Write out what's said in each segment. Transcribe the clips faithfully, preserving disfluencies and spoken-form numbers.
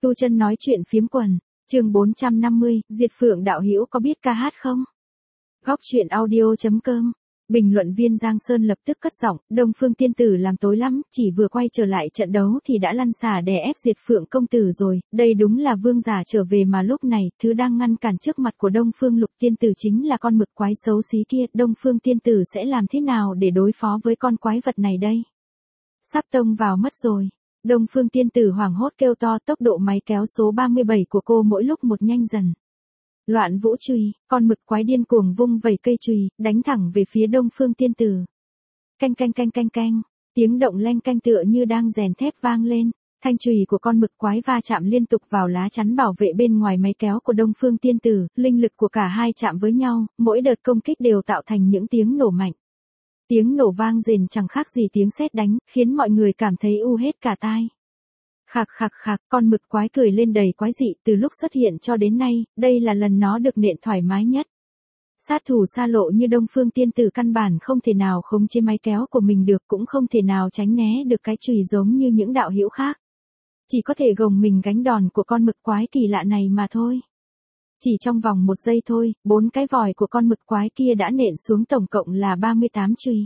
Tu Chân nói chuyện phiếm quần, chương bốn trăm năm mươi, Diệt Phượng đạo hữu có biết ca hát không? Góc truyện audio chấm com. Bình luận viên Giang Sơn lập tức cất giọng, Đông Phương tiên tử làm tối lắm, chỉ vừa quay trở lại trận đấu thì đã lăn xả đè ép Diệt Phượng công tử rồi, đây đúng là vương giả trở về mà lúc này, thứ đang ngăn cản trước mặt của Đông Phương Lục tiên tử chính là con mực quái xấu xí kia, Đông Phương tiên tử sẽ làm thế nào để đối phó với con quái vật này đây? Sắp tông vào mất rồi. Đông Phương tiên tử hoảng hốt kêu to, tốc độ máy kéo số ba mươi bảy của cô mỗi lúc một nhanh dần. Loạn vũ chùy, con mực quái điên cuồng vung vẩy cây chùy, đánh thẳng về phía Đông Phương tiên tử. Canh canh canh canh canh, tiếng động leng canh tựa như đang rèn thép vang lên, thanh chùy của con mực quái va chạm liên tục vào lá chắn bảo vệ bên ngoài máy kéo của Đông Phương tiên tử, linh lực của cả hai chạm với nhau, mỗi đợt công kích đều tạo thành những tiếng nổ mạnh. Tiếng nổ vang rền chẳng khác gì tiếng sét đánh, khiến mọi người cảm thấy u hết cả tai. Khạc khạc khạc, con mực quái cười lên đầy quái dị, từ lúc xuất hiện cho đến nay, đây là lần nó được nện thoải mái nhất. Sát thủ xa lộ như Đông Phương tiên tử căn bản không thể nào khống chế máy kéo của mình được, cũng không thể nào tránh né được cái chùy giống như những đạo hữu khác. Chỉ có thể gồng mình gánh đòn của con mực quái kỳ lạ này mà thôi. Chỉ trong vòng một giây thôi, bốn cái vòi của con mực quái kia đã nện xuống tổng cộng là ba mươi tám chùy.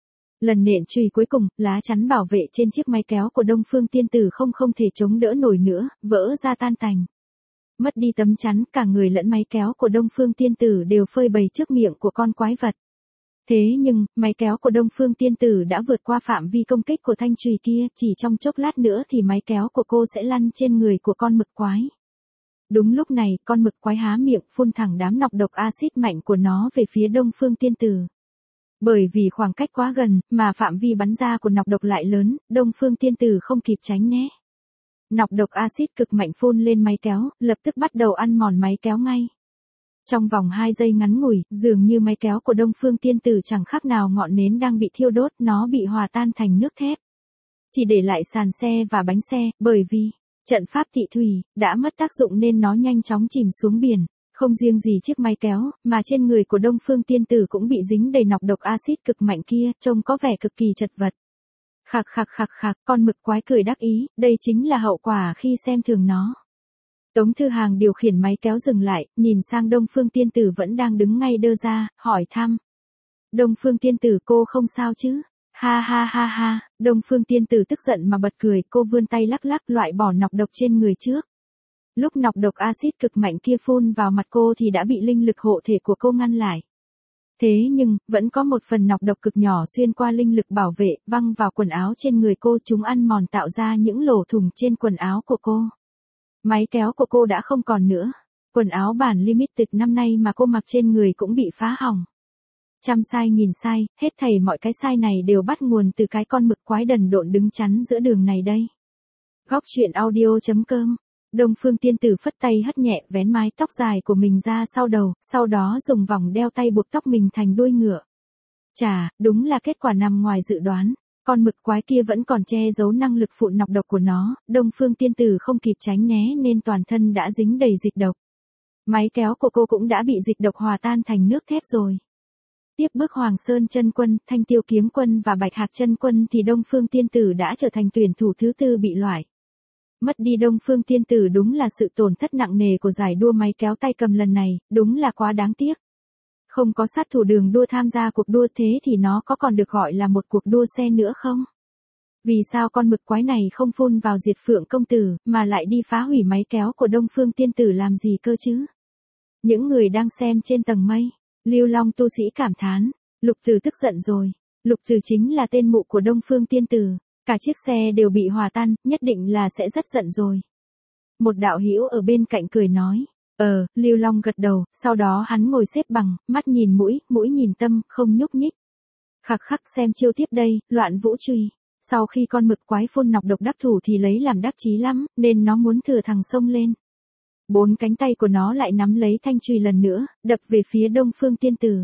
Lần nện chùy cuối cùng, lá chắn bảo vệ trên chiếc máy kéo của Đông Phương tiên tử không không thể chống đỡ nổi nữa, vỡ ra tan tành. Mất đi tấm chắn, cả người lẫn máy kéo của Đông Phương tiên tử đều phơi bày trước miệng của con quái vật. Thế nhưng, máy kéo của Đông Phương tiên tử đã vượt qua phạm vi công kích của thanh chùy kia, chỉ trong chốc lát nữa thì máy kéo của cô sẽ lăn trên người của con mực quái. Đúng lúc này, con mực quái há miệng phun thẳng đám nọc độc axit mạnh của nó về phía Đông Phương tiên tử. Bởi vì khoảng cách quá gần, mà phạm vi bắn ra của nọc độc lại lớn, Đông Phương tiên tử không kịp tránh né. Nọc độc axit cực mạnh phun lên máy kéo, lập tức bắt đầu ăn mòn máy kéo ngay. Trong vòng hai giây ngắn ngủi, dường như máy kéo của Đông Phương tiên tử chẳng khác nào ngọn nến đang bị thiêu đốt, nó bị hòa tan thành nước thép. Chỉ để lại sàn xe và bánh xe, bởi vì trận pháp tị thủy đã mất tác dụng nên nó nhanh chóng chìm xuống biển. Không riêng gì chiếc máy kéo, mà trên người của Đông Phương tiên tử cũng bị dính đầy nọc độc axit cực mạnh kia, trông có vẻ cực kỳ chật vật. Khạc khạc khạc khạc, con mực quái cười đắc ý, đây chính là hậu quả khi xem thường nó. Tống Thư Hàng điều khiển máy kéo dừng lại, nhìn sang Đông Phương tiên tử vẫn đang đứng ngay đơ ra, hỏi thăm. Đông Phương tiên tử, cô không sao chứ? Ha ha ha ha, Đông Phương tiên tử tức giận mà bật cười, cô vươn tay lắc lắc loại bỏ nọc độc trên người trước. Lúc nọc độc axit cực mạnh kia phun vào mặt cô thì đã bị linh lực hộ thể của cô ngăn lại. Thế nhưng, vẫn có một phần nọc độc cực nhỏ xuyên qua linh lực bảo vệ, văng vào quần áo trên người cô, chúng ăn mòn tạo ra những lỗ thủng trên quần áo của cô. Máy kéo của cô đã không còn nữa. Quần áo bản limited năm nay mà cô mặc trên người cũng bị phá hỏng. Trăm sai nghìn sai, hết thảy mọi cái sai này đều bắt nguồn từ cái con mực quái đần độn đứng chắn giữa đường này đây. Góc truyện audio chấm com. Đông Phương tiên tử phất tay hất nhẹ vén mái tóc dài của mình ra sau đầu, sau đó dùng vòng đeo tay buộc tóc mình thành đuôi ngựa. Chà, đúng là kết quả nằm ngoài dự đoán. Con mực quái kia vẫn còn che giấu năng lực phụ nọc độc của nó, Đông Phương tiên tử không kịp tránh né nên toàn thân đã dính đầy dịch độc. Máy kéo của cô cũng đã bị dịch độc hòa tan thành nước thép rồi. Tiếp bước Hoàng Sơn chân quân, Thanh Tiêu kiếm quân và Bạch Hạc chân quân thì Đông Phương tiên tử đã trở thành tuyển thủ thứ tư bị loại. Mất đi Đông Phương tiên tử đúng là sự tổn thất nặng nề của giải đua máy kéo tay cầm lần này, đúng là quá đáng tiếc. Không có sát thủ đường đua tham gia cuộc đua thế thì nó có còn được gọi là một cuộc đua xe nữa không? Vì sao con mực quái này không phun vào Diệt Phượng công tử, mà lại đi phá hủy máy kéo của Đông Phương tiên tử làm gì cơ chứ? Những người đang xem trên tầng mây, Lưu Long tu sĩ cảm thán, Lục Tử tức giận rồi. Lục Tử chính là tên mụ của Đông Phương tiên tử. Cả chiếc xe đều bị hòa tan, nhất định là sẽ rất giận rồi. Một đạo hữu ở bên cạnh cười nói. Ờ, Lưu Long gật đầu, sau đó hắn ngồi xếp bằng, mắt nhìn mũi, mũi nhìn tâm, không nhúc nhích. Khắc khắc, xem chiêu tiếp đây, loạn vũ chùy. Sau khi con mực quái phun nọc độc đắc thủ thì lấy làm đắc chí lắm, nên nó muốn thừa thằng xông lên. Bốn cánh tay của nó lại nắm lấy thanh chùy lần nữa, đập về phía Đông Phương tiên tử.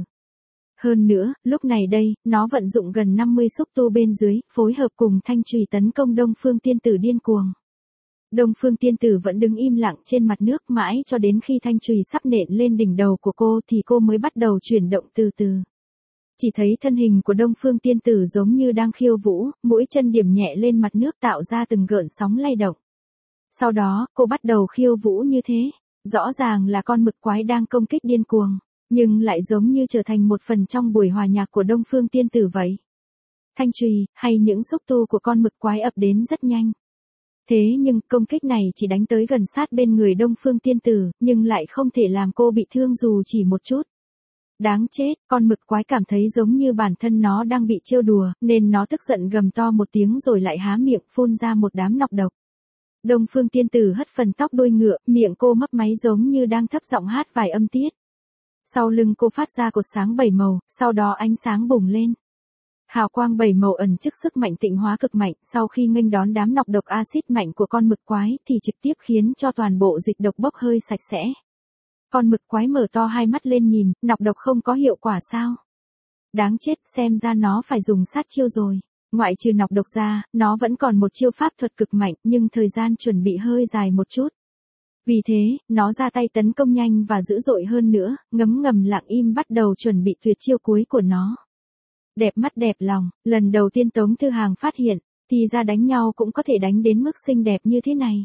Hơn nữa, lúc này đây, nó vận dụng gần năm mươi xúc tu bên dưới, phối hợp cùng thanh chùy tấn công Đông Phương tiên tử điên cuồng. Đông Phương tiên tử vẫn đứng im lặng trên mặt nước mãi cho đến khi thanh chùy sắp nện lên đỉnh đầu của cô thì cô mới bắt đầu chuyển động từ từ. Chỉ thấy thân hình của Đông Phương tiên tử giống như đang khiêu vũ, mũi chân điểm nhẹ lên mặt nước tạo ra từng gợn sóng lay động. Sau đó, cô bắt đầu khiêu vũ như thế. Rõ ràng là con mực quái đang công kích điên cuồng, nhưng lại giống như trở thành một phần trong buổi hòa nhạc của Đông Phương Tiên Tử vậy. Thanh chùy, hay những xúc tu của con mực quái ập đến rất nhanh. Thế nhưng, công kích này chỉ đánh tới gần sát bên người Đông Phương Tiên Tử, nhưng lại không thể làm cô bị thương dù chỉ một chút. Đáng chết, con mực quái cảm thấy giống như bản thân nó đang bị trêu đùa, nên nó tức giận gầm to một tiếng rồi lại há miệng phun ra một đám nọc độc. Đông Phương Tiên Tử hất phần tóc đuôi ngựa, miệng cô mấp máy giống như đang thấp giọng hát vài âm tiết. Sau lưng cô phát ra cột sáng bảy màu, sau đó ánh sáng bùng lên. Hào quang bảy màu ẩn chứa sức mạnh tịnh hóa cực mạnh, sau khi nghênh đón đám nọc độc axit mạnh của con mực quái thì trực tiếp khiến cho toàn bộ dịch độc bốc hơi sạch sẽ. Con mực quái mở to hai mắt lên nhìn, nọc độc không có hiệu quả sao? Đáng chết, xem ra nó phải dùng sát chiêu rồi. Ngoại trừ nọc độc ra, nó vẫn còn một chiêu pháp thuật cực mạnh, nhưng thời gian chuẩn bị hơi dài một chút. Vì thế, nó ra tay tấn công nhanh và dữ dội hơn nữa, ngấm ngầm lặng im bắt đầu chuẩn bị tuyệt chiêu cuối của nó. Đẹp mắt đẹp lòng, lần đầu tiên Tống Thư Hàng phát hiện, thì ra đánh nhau cũng có thể đánh đến mức xinh đẹp như thế này.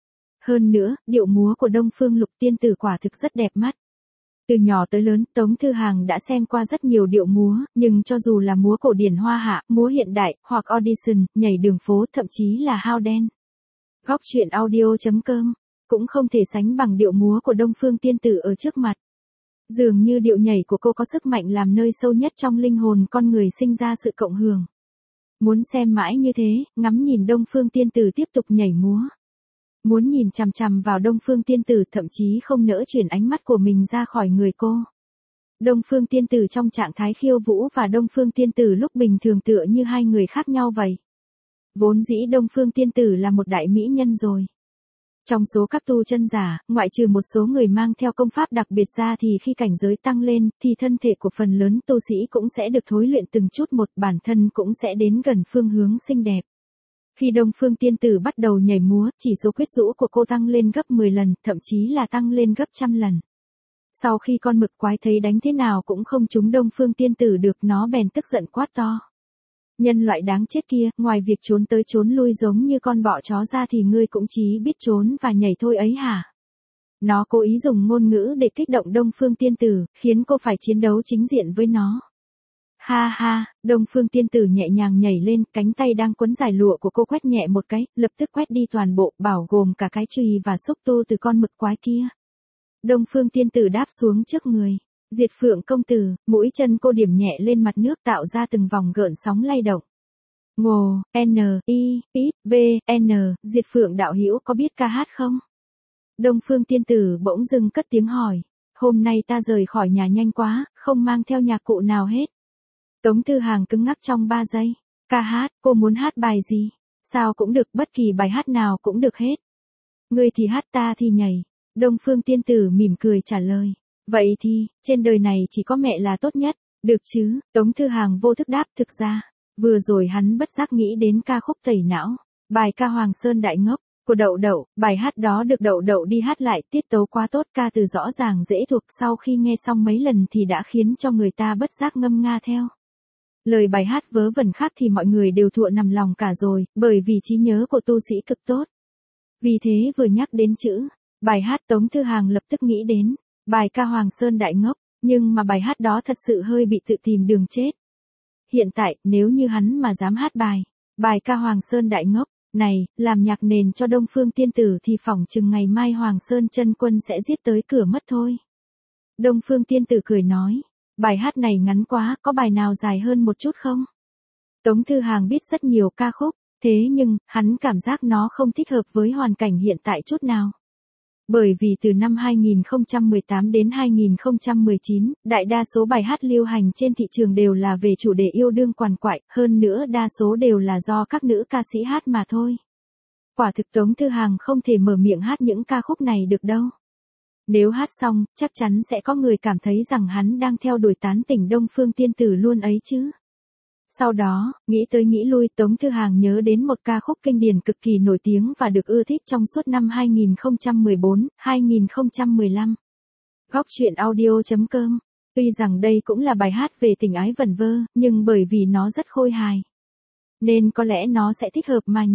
Hơn nữa, điệu múa của Đông Phương Lục Tiên Tử quả thực rất đẹp mắt. Từ nhỏ tới lớn, Tống Thư Hàng đã xem qua rất nhiều điệu múa, nhưng cho dù là múa cổ điển hoa hạ, múa hiện đại, hoặc audition, nhảy đường phố, thậm chí là hao đen. Góc truyện audio chấm com cũng không thể sánh bằng điệu múa của Đông Phương Tiên Tử ở trước mặt. Dường như điệu nhảy của cô có sức mạnh làm nơi sâu nhất trong linh hồn con người sinh ra sự cộng hưởng. Muốn xem mãi như thế, ngắm nhìn Đông Phương Tiên Tử tiếp tục nhảy múa. Muốn nhìn chằm chằm vào Đông Phương Tiên Tử, thậm chí không nỡ chuyển ánh mắt của mình ra khỏi người cô. Đông Phương Tiên Tử trong trạng thái khiêu vũ và Đông Phương Tiên Tử lúc bình thường tựa như hai người khác nhau vậy. Vốn dĩ Đông Phương Tiên Tử là một đại mỹ nhân rồi. Trong số các tu chân giả, ngoại trừ một số người mang theo công pháp đặc biệt ra thì khi cảnh giới tăng lên, thì thân thể của phần lớn tu sĩ cũng sẽ được thối luyện từng chút một, bản thân cũng sẽ đến gần phương hướng xinh đẹp. Khi Đông Phương Tiên Tử bắt đầu nhảy múa, chỉ số quyến rũ của cô tăng lên gấp mười lần, thậm chí là tăng lên gấp trăm lần. Sau khi con mực quái thấy đánh thế nào cũng không trúng Đông Phương Tiên Tử được, nó bèn tức giận quát to. Nhân loại đáng chết kia, ngoài việc trốn tới trốn lui giống như con bọ chó ra thì ngươi cũng chỉ biết trốn và nhảy thôi ấy hả? Nó cố ý dùng ngôn ngữ để kích động Đông Phương Tiên Tử, khiến cô phải chiến đấu chính diện với nó. Ha ha, Đông Phương Tiên Tử nhẹ nhàng nhảy lên, cánh tay đang quấn dài lụa của cô quét nhẹ một cái, lập tức quét đi toàn bộ, bao gồm cả cái chùy và xúc tu từ con mực quái kia. Đông Phương Tiên Tử đáp xuống trước người. Diệt Phượng công tử, mũi chân cô điểm nhẹ lên mặt nước tạo ra từng vòng gợn sóng lay động. Ngồ, N, I, X, V, N, Diệt Phượng đạo hữu có biết ca hát không? Đông Phương Tiên Tử bỗng dưng cất tiếng hỏi. Hôm nay ta rời khỏi nhà nhanh quá, không mang theo nhạc cụ nào hết. Tống Thư Hàng cứng ngắc trong ba giây. Ca hát, cô muốn hát bài gì? Sao cũng được, bất kỳ bài hát nào cũng được hết. Ngươi thì hát, ta thì nhảy. Đông Phương Tiên Tử mỉm cười trả lời. Vậy thì, trên đời này chỉ có mẹ là tốt nhất, được chứ? Tống Thư Hàng vô thức đáp. Thực ra, vừa rồi hắn bất giác nghĩ đến ca khúc Tẩy Não, bài ca Hoàng Sơn Đại Ngốc của Đậu Đậu, bài hát đó được Đậu Đậu đi hát lại, tiết tấu quá tốt, ca từ rõ ràng dễ thuộc, sau khi nghe xong mấy lần thì đã khiến cho người ta bất giác ngâm nga theo. Lời bài hát vớ vẩn khác thì mọi người đều thụa nằm lòng cả rồi, bởi vì trí nhớ của tu sĩ cực tốt. Vì thế vừa nhắc đến chữ bài hát, Tống Thư Hàng lập tức nghĩ đến bài ca Hoàng Sơn Đại Ngốc, nhưng mà bài hát đó thật sự hơi bị tự tìm đường chết. Hiện tại, nếu như hắn mà dám hát bài, bài ca Hoàng Sơn Đại Ngốc, này, làm nhạc nền cho Đông Phương Tiên Tử thì phỏng chừng ngày mai Hoàng Sơn chân quân sẽ giết tới cửa mất thôi. Đông Phương Tiên Tử cười nói, bài hát này ngắn quá, có bài nào dài hơn một chút không? Tống Thư Hàng biết rất nhiều ca khúc, thế nhưng, hắn cảm giác nó không thích hợp với hoàn cảnh hiện tại chút nào. Bởi vì từ năm hai nghìn không trăm mười tám đến hai nghìn không trăm mười chín, đại đa số bài hát lưu hành trên thị trường đều là về chủ đề yêu đương quằn quại, hơn nữa đa số đều là do các nữ ca sĩ hát mà thôi. Quả thực Tống Thư Hàng không thể mở miệng hát những ca khúc này được đâu. Nếu hát xong, chắc chắn sẽ có người cảm thấy rằng hắn đang theo đuổi tán tỉnh Đông Phương Tiên Tử luôn ấy chứ. Sau đó, nghĩ tới nghĩ lui, Tống Thư Hàng nhớ đến một ca khúc kinh điển cực kỳ nổi tiếng và được ưa thích trong suốt năm hai nghìn không trăm mười bốn đến hai nghìn không trăm mười lăm. Góc truyện audio chấm com. Tuy rằng đây cũng là bài hát về tình ái vẩn vơ, nhưng bởi vì nó rất khôi hài, nên có lẽ nó sẽ thích hợp mà nhỉ.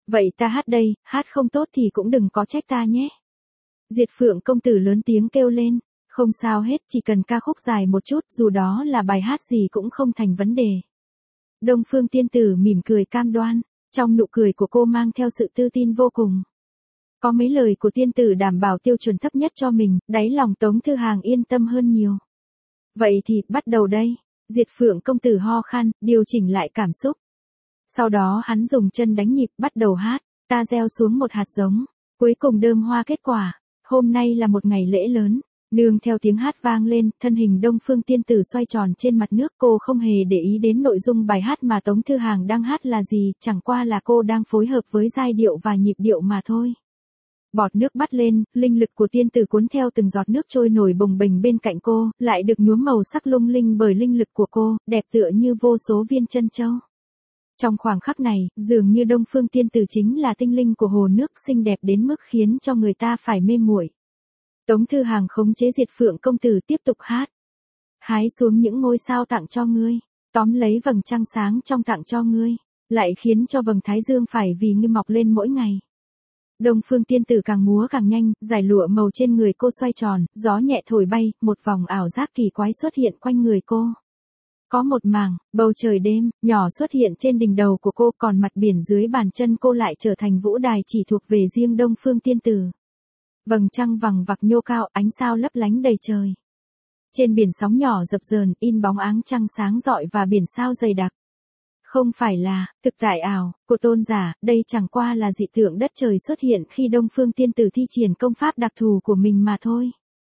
Vậy ta hát đây, hát không tốt thì cũng đừng có trách ta nhé. Diệt Phượng công tử lớn tiếng kêu lên, không sao hết, chỉ cần ca khúc dài một chút, dù đó là bài hát gì cũng không thành vấn đề. Đông Phương tiên tử mỉm cười cam đoan, trong nụ cười của cô mang theo sự tự tin vô cùng. Có mấy lời của tiên tử đảm bảo tiêu chuẩn thấp nhất cho mình, đáy lòng Tống Thư Hàng yên tâm hơn nhiều. Vậy thì, bắt đầu đây. Diệt Phượng công tử ho khan, điều chỉnh lại cảm xúc. Sau đó hắn dùng chân đánh nhịp, bắt đầu hát, ta gieo xuống một hạt giống, cuối cùng đơm hoa kết quả. Hôm nay là một ngày lễ lớn, nương theo tiếng hát vang lên, thân hình Đông Phương tiên tử xoay tròn trên mặt nước, cô không hề để ý đến nội dung bài hát mà Tống Thư Hàng đang hát là gì, chẳng qua là cô đang phối hợp với giai điệu và nhịp điệu mà thôi. Bọt nước bắt lên, linh lực của tiên tử cuốn theo từng giọt nước trôi nổi bồng bềnh bên cạnh cô, lại được nhuốm màu sắc lung linh bởi linh lực của cô, đẹp tựa như vô số viên chân châu. Trong khoảng khắc này, dường như Đông Phương tiên tử chính là tinh linh của hồ nước, xinh đẹp đến mức khiến cho người ta phải mê muội. Tống Thư Hàng khống chế Diệt Phượng công tử tiếp tục hát. Hái xuống những ngôi sao tặng cho ngươi, tóm lấy vầng trăng sáng trong tặng cho ngươi, lại khiến cho vầng thái dương phải vì ngươi mọc lên mỗi ngày. Đông Phương tiên tử càng múa càng nhanh, giải lụa màu trên người cô xoay tròn, gió nhẹ thổi bay, một vòng ảo giác kỳ quái xuất hiện quanh người cô. Có một mảng, bầu trời đêm, nhỏ xuất hiện trên đỉnh đầu của cô, còn mặt biển dưới bàn chân cô lại trở thành vũ đài chỉ thuộc về riêng Đông Phương tiên tử. Vầng trăng vằng vặc nhô cao, ánh sao lấp lánh đầy trời. Trên biển sóng nhỏ dập dờn, in bóng áng trăng sáng rọi và biển sao dày đặc. Không phải là thực tại ảo của tôn giả, đây chẳng qua là dị tượng đất trời xuất hiện khi Đông Phương tiên tử thi triển công pháp đặc thù của mình mà thôi.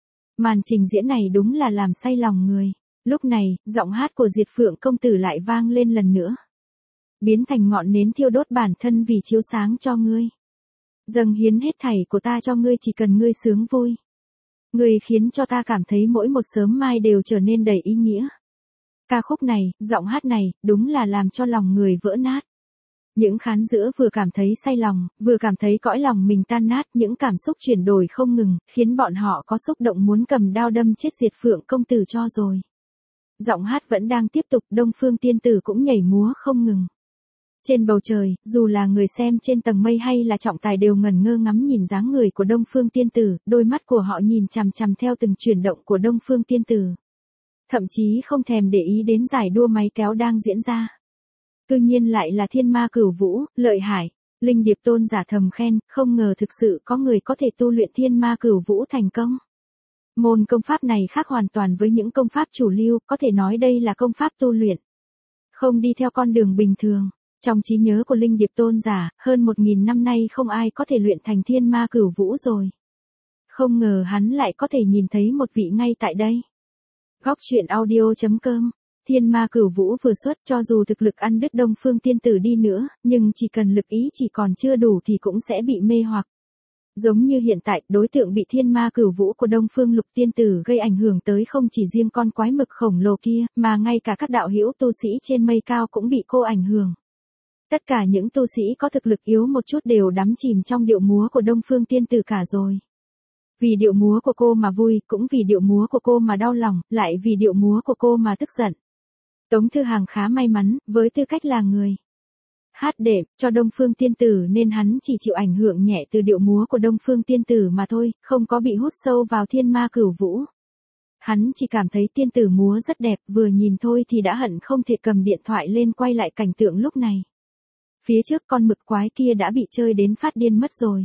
Màn trình diễn này đúng là làm say lòng người. Lúc này, giọng hát của Diệt Phượng công tử lại vang lên lần nữa. Biến thành ngọn nến thiêu đốt bản thân vì chiếu sáng cho ngươi. Dâng hiến hết thảy của ta cho ngươi, chỉ cần ngươi sướng vui. Ngươi khiến cho ta cảm thấy mỗi một sớm mai đều trở nên đầy ý nghĩa. Ca khúc này, giọng hát này, đúng là làm cho lòng người vỡ nát. Những khán giữa vừa cảm thấy say lòng, vừa cảm thấy cõi lòng mình tan nát, những cảm xúc chuyển đổi không ngừng, khiến bọn họ có xúc động muốn cầm đao đâm chết Diệt Phượng công tử cho rồi. Giọng hát vẫn đang tiếp tục, Đông Phương tiên tử cũng nhảy múa không ngừng. Trên bầu trời, dù là người xem trên tầng mây hay là trọng tài đều ngẩn ngơ ngắm nhìn dáng người của Đông Phương tiên tử, đôi mắt của họ nhìn chằm chằm theo từng chuyển động của Đông Phương tiên tử. Thậm chí không thèm để ý đến giải đua máy kéo đang diễn ra. Cư nhiên lại là Thiên Ma Cửu Vũ, lợi hại. Linh Điệp tôn giả thầm khen, không ngờ thực sự có người có thể tu luyện Thiên Ma Cửu Vũ thành công. Môn công pháp này khác hoàn toàn với những công pháp chủ lưu, có thể nói đây là công pháp tu luyện. Không đi theo con đường bình thường. Trong trí nhớ của Linh Điệp tôn giả, hơn một nghìn năm nay không ai có thể luyện thành Thiên Ma Cửu Vũ rồi. Không ngờ hắn lại có thể nhìn thấy một vị ngay tại đây. Góc truyện audio chấm com. Thiên Ma Cửu Vũ vừa xuất, cho dù thực lực ăn đứt Đông Phương tiên tử đi nữa, nhưng chỉ cần lực ý chỉ còn chưa đủ thì cũng sẽ bị mê hoặc. Giống như hiện tại, đối tượng bị Thiên Ma Cửu Vũ của Đông Phương Lục tiên tử gây ảnh hưởng tới không chỉ riêng con quái mực khổng lồ kia, mà ngay cả các đạo hữu tu sĩ trên mây cao cũng bị cô ảnh hưởng. Tất cả những tu sĩ có thực lực yếu một chút đều đắm chìm trong điệu múa của Đông Phương tiên tử cả rồi. Vì điệu múa của cô mà vui, cũng vì điệu múa của cô mà đau lòng, lại vì điệu múa của cô mà tức giận. Tống Thư Hàng khá may mắn, với tư cách là người hát đệm cho Đông Phương tiên tử nên hắn chỉ chịu ảnh hưởng nhẹ từ điệu múa của Đông Phương tiên tử mà thôi, không có bị hút sâu vào Thiên Ma Cửu Vũ. Hắn chỉ cảm thấy tiên tử múa rất đẹp, vừa nhìn thôi thì đã hận không thể cầm điện thoại lên quay lại cảnh tượng lúc này. Phía trước con mực quái kia đã bị chơi đến phát điên mất rồi.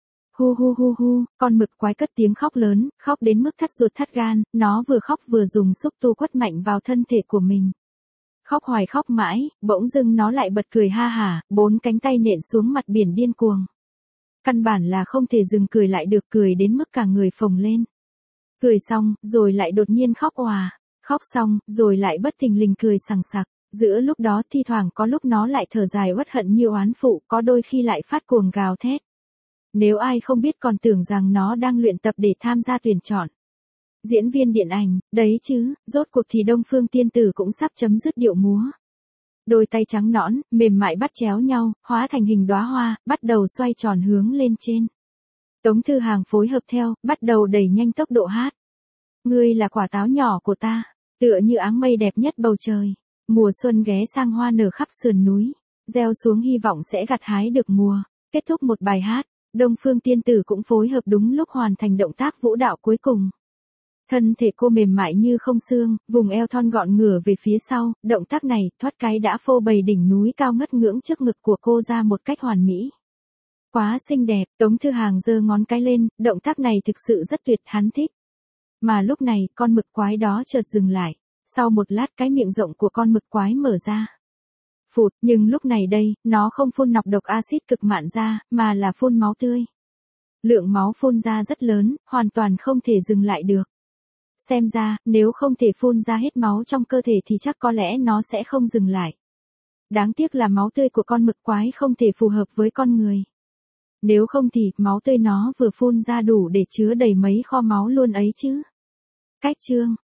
Hu hu hu hu, con mực quái cất tiếng khóc lớn, khóc đến mức thắt ruột thắt gan, nó vừa khóc vừa dùng xúc tu quất mạnh vào thân thể của mình. Khóc hoài khóc mãi, bỗng dưng nó lại bật cười ha hả, bốn cánh tay nện xuống mặt biển điên cuồng. Căn bản là không thể dừng cười lại được, cười đến mức cả người phồng lên. Cười xong, rồi lại đột nhiên khóc òa, khóc xong, rồi lại bất thình lình cười sằng sặc. Giữa lúc đó thi thoảng có lúc nó lại thở dài uất hận như oán phụ, có đôi khi lại phát cuồng gào thét. Nếu ai không biết còn tưởng rằng nó đang luyện tập để tham gia tuyển chọn diễn viên điện ảnh, đấy chứ, rốt cuộc thì Đông Phương tiên tử cũng sắp chấm dứt điệu múa. Đôi tay trắng nõn, mềm mại bắt chéo nhau, hóa thành hình đóa hoa, bắt đầu xoay tròn hướng lên trên. Tống Thư Hàng phối hợp theo, bắt đầu đẩy nhanh tốc độ hát. Ngươi là quả táo nhỏ của ta, tựa như áng mây đẹp nhất bầu trời. Mùa xuân ghé sang hoa nở khắp sườn núi. gieo xuống hy vọng sẽ gặt hái được mùa. Kết thúc một bài hát, Đông Phương Tiên Tử cũng phối hợp đúng lúc hoàn thành động tác vũ đạo cuối cùng. Thân thể cô mềm mại như không xương, vùng eo thon gọn ngửa về phía sau, động tác này thoát cái đã phô bày đỉnh núi cao ngất ngưỡng trước ngực của cô ra một cách hoàn mỹ. Quá xinh đẹp, Tống Thư Hàng giơ ngón cái lên, động tác này thực sự rất tuyệt, hắn thích. Mà lúc này, con mực quái đó chợt dừng lại. Sau một lát cái miệng rộng của con mực quái mở ra. Phụt, nhưng lúc này đây, nó không phun nọc độc axit cực mạn ra, mà là phun máu tươi. Lượng máu phun ra rất lớn, hoàn toàn không thể dừng lại được. Xem ra, nếu không thể phun ra hết máu trong cơ thể thì chắc có lẽ nó sẽ không dừng lại. Đáng tiếc là máu tươi của con mực quái không thể phù hợp với con người. Nếu không thì, máu tươi nó vừa phun ra đủ để chứa đầy mấy kho máu luôn ấy chứ. Cách chương